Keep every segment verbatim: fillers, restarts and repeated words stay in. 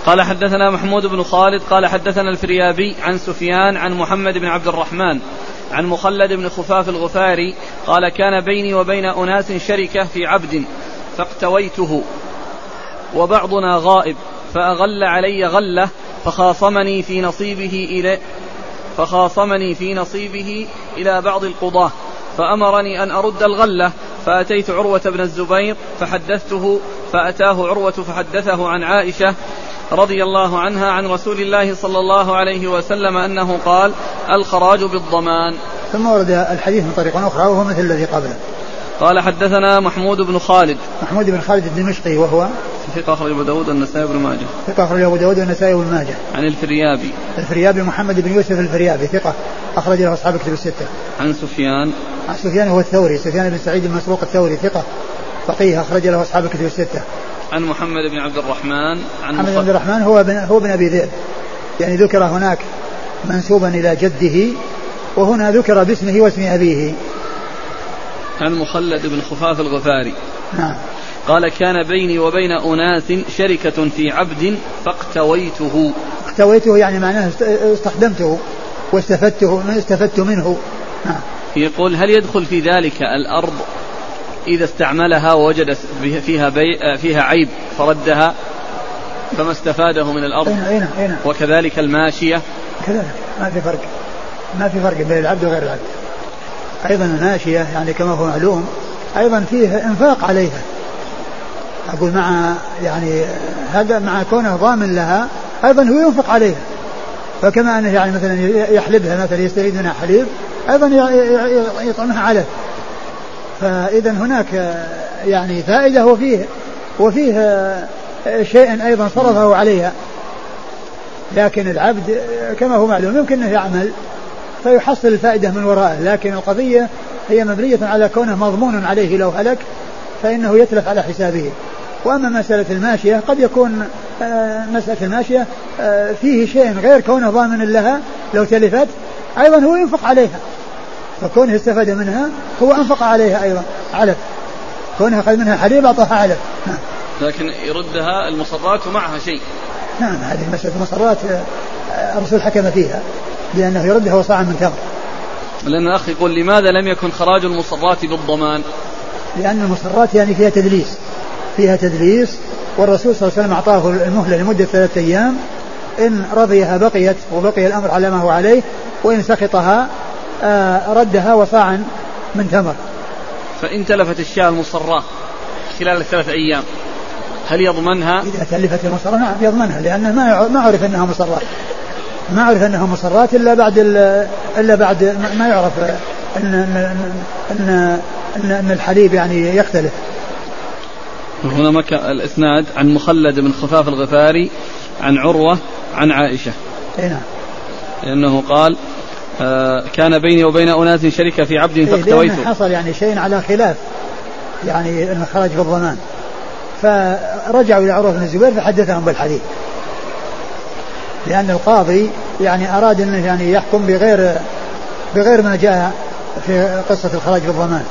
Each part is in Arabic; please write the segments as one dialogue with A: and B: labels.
A: قال حدثنا محمود بن خالد قال حدثنا الفريابي عن سفيان عن محمد بن عبد الرحمن عن مخلد بن خفاف الغفاري قال كان بيني وبين أناس شركة في عبد فاقتويته وبعضنا غائب فأغل علي غلة فخاصمني في نصيبه إلى فخاصمني في نصيبه إلى بعض القضاة فأمرني أن أرد الغلة فأتيت عروة بن الزبير فحدثته فأتاه عروة فحدثه عن عائشة رضي الله عنها عن رسول الله صلى الله عليه وسلم أنه قال الخراج بالضمان.
B: ثم ورد الحديث من طريق أخرى وهو مثل الذي قبله.
A: قال حدثنا محمود بن خالد
B: محمود بن خالد الدمشقي وهو
A: ثقة أخرج أبو داود والنسائي وابن ماجه
B: ثقة أخرج أبو داود والنسائي وابن ماجه.
A: عن الفريابي
B: الفريابي محمد بن يوسف الفريابي ثقة أخرج له أصحاب الكتب الستة.
A: عن سفيان
B: عن سفيان هو الثوري سفيان بن سعيد المسروق الثوري ثقة فقيه أخرج له أصحاب الكتب الستة.
A: عن محمد بن عبد الرحمن عن
B: محمد بن عبد الرحمن هو بن هو بن أبي ذئب يعني ذكر هناك منسوبا إلى جده وهنا ذكر باسمه واسم أبيه.
A: عن مخلد بن خفاف الغفاري
B: نعم
A: قال كان بيني وبين أناس شركة في عبد فاقتويته.
B: اقتويته يعني معناه استخدمته واستفدته استفدت منه. نعم.
A: يقول هل يدخل في ذلك الأرض إذا استعملها ووجد فيها, بي فيها عيب فردها فما استفاده من الأرض؟
B: أين أين أين.
A: وكذلك الماشية
B: كذلك ما في فرق ما في فرق بين العبد وغير العبد. أيضا الماشية يعني كما هو معلوم أيضا فيه إنفاق عليها أقول مع يعني هذا مع كونه ضامن لها أيضا هو ينفق عليها فكما أنه يعني مثلا يحلبها مثلا يستفيد منها حليب أيضا يطعمها علف فإذا هناك يعني فائدة وفيه وفيه شيء أيضا صرفه عليها. لكن العبد كما هو معلوم يمكن أنه يعمل فيحصل الفائدة من وراءه لكن القضية هي مبنية على كونه مضمون عليه لو هلك فإنه يتلف على حسابه. وأما مسألة الماشية قد يكون مسألة الماشية فيه شيء غير كونه ضامن لها لو تلفت أيضا هو ينفق عليها فكونه استفاد منها هو أنفق عليها أيضا علف كونه أخذ منها حليب أعطاها علف.
A: لكن يردها المصرات ومعها شيء.
B: نعم هذه مسألة المصرات الرسول حكم فيها لأنه يردها وصاعا من تمر.
A: لأن الأخ يقول لماذا لم يكن خراج المصرات بالضمان؟
B: لأن المصرات يعني فيها تدليس فيها تدليس والرسول صلى الله عليه وسلم أعطاه المهلة لمدة ثلاثة أيام إن رضيها بقيت وبقي الأمر على ما هو عليه وإن سخطها ردها وصاعا من تمر.
A: فإن تلفت الشاة المصرات خلال الثلاث أيام هل يضمنها؟
B: إذا تلفت المصرات نعم يضمنها لأنه ما ما عرف أنها مصرات ما عرف أنها مصرات إلا بعد إلا بعد ما يعرف أن أن أن, أن الحليب يعني يختلف.
A: هنا مكة الإسناد عن مخلد بن خفاف الغفاري عن عروة عن عائشة.
B: نعم.
A: لأنه قال آه كان بيني وبين أناس شركة في عبد فاقتويته.
B: لأنه حصل يعني شيء على خلاف يعني أن خرج في الضمان فرجعوا إلى عروة بن الزبير فحدثهم بالحديث لأن القاضي يعني أراد أنه يعني يحكم بغير بغير ما جاء في قصة الخراج في الضمان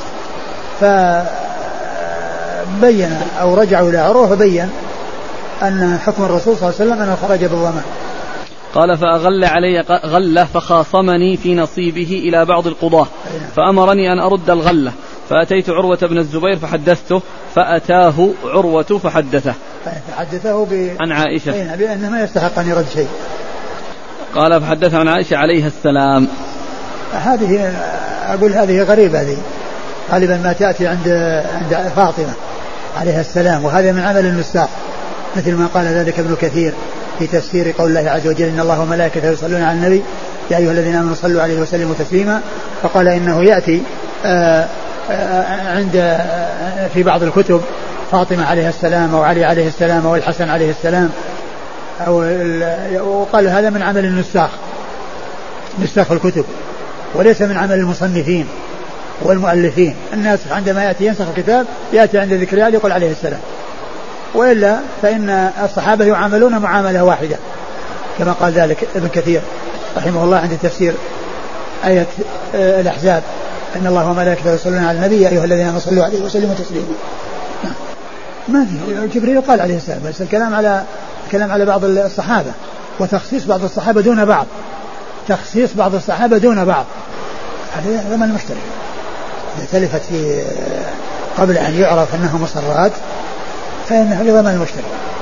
B: فبين أو رجعوا إلى عروة فبين أن حكم الرسول صلى الله عليه وسلم أنه خرج بالضمان.
A: قال فأغل علي غلة فخاصمني في نصيبه إلى بعض القضاة فأمرني أن أرد الغلة فأتيت عروة بن الزبير فحدثته فأتاه عروة فحدثه
B: فحدثه ب...
A: عن عائشة
B: بأنه ما يستحق أن يرد شيء.
A: قال فحدثه عن عائشة عليها السلام.
B: هذه أقول هذه غريبة هذه غالبا ما تأتي عند عند فاطمة عليها السلام وهذا من عمل النساخ مثل ما قال ذلك ابن كثير في تفسير قول الله عز وجل إن الله وملائكته يصلون على النبي يا أيها الذين آمنوا صلوا عليه وسلموا تسليما فقال إنه يأتي آآ آآ عند آآ في بعض الكتب فاطمة عليها السلام أو علي عليه السلام أو الحسن عليه السلام أو وقال هذا من عمل النساخ نساخ الكتب وليس من عمل المصنفين والمؤلفين. الناس عندما يأتي ينسخ الكتاب يأتي عند ذكر يقول عليه السلام وإلا فإن الصحابة يعاملون معاملة واحدة كما قال ذلك ابن كثير رحمه الله عند تفسير آية الأحزاب إن الله وملائكته يصلون على النبي يا أيها الذين آمنوا صلوا عليه وسلموا تسليما. ما في جبريل قال عليه السلام بس الكلام على يتكلم على بعض الصحابة وتخصيص بعض الصحابة دون بعض، تخصيص بعض الصحابة دون بعض، هذا ضمن المشترك. إذا تلفت في قبل أن يعرف أنها مصرات فإنها في ضمن المشترك.